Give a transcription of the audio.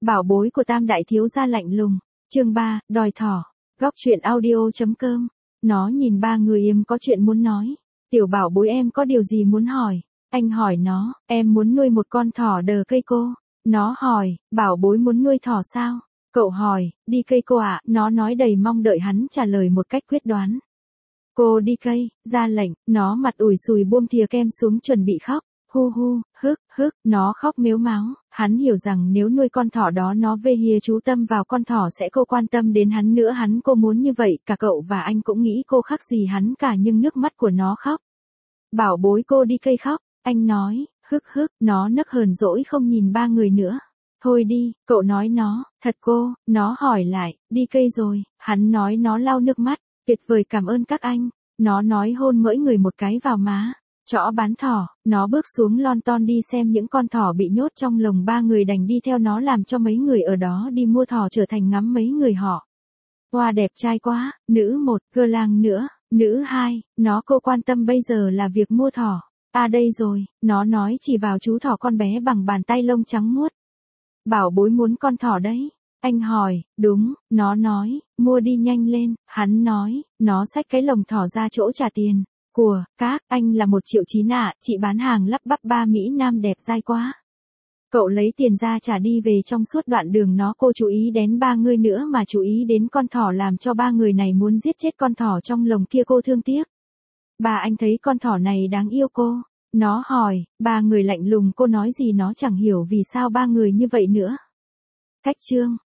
Bảo bối của Tam đại thiếu gia lạnh lùng. Chương 3, đòi thỏ. Góc truyện audio.com. Nó nhìn ba người im có chuyện muốn nói. Tiểu bảo bối em có điều gì muốn hỏi? Anh hỏi nó, em muốn nuôi một con thỏ đờ cây cô. Nó hỏi, bảo bối muốn nuôi thỏ sao? Cậu hỏi, đi cây cô ạ? Nó nói đầy mong đợi hắn trả lời một cách quyết đoán. Cô đi cây, ra lệnh, nó mặt ủi sùi buông thìa kem xuống chuẩn bị khóc. Hu hu, hức, nó khóc mếu máo, hắn hiểu rằng nếu nuôi con thỏ đó nó về hìa chú tâm vào con thỏ sẽ cô quan tâm đến hắn nữa cô muốn như vậy, cả cậu và anh cũng nghĩ cô khác gì hắn cả nhưng nước mắt của nó khóc. Bảo bối cô đi cây khóc, anh nói, hức, nó nấc hờn dỗi không nhìn ba người nữa. Thôi đi, cậu nói nó, thật cô, nó hỏi lại, đi cây rồi, hắn nói nó lau nước mắt, tuyệt vời cảm ơn các anh, nó nói hôn mỗi người một cái vào má. Chõ bán thỏ, nó bước xuống lon ton đi xem những con thỏ bị nhốt trong lồng ba người đành đi theo nó làm cho mấy người ở đó đi mua thỏ trở thành ngắm mấy người họ. Hoa đẹp trai quá, nữ 1, cơ lang nữa, nữ 2, nó cô quan tâm bây giờ là việc mua thỏ. À đây rồi, nó nói chỉ vào chú thỏ con bé bằng bàn tay lông trắng muốt. Bảo bối muốn con thỏ đấy. Anh hỏi, đúng, nó nói, mua đi nhanh lên, hắn nói, nó xách cái lồng thỏ ra chỗ trả tiền. Của, các, anh là 1.900.000 ạ, chị bán hàng lắp bắp ba Mỹ Nam đẹp dai quá. Cậu lấy tiền ra trả đi về trong suốt đoạn đường cô chú ý đến ba người nữa mà chú ý đến con thỏ làm cho ba người này muốn giết chết con thỏ trong lồng kia cô thương tiếc. Bà anh thấy con thỏ này đáng yêu cô. Nó hỏi, ba người lạnh lùng cô nói gì nó chẳng hiểu vì sao ba người như vậy nữa. Cách chương.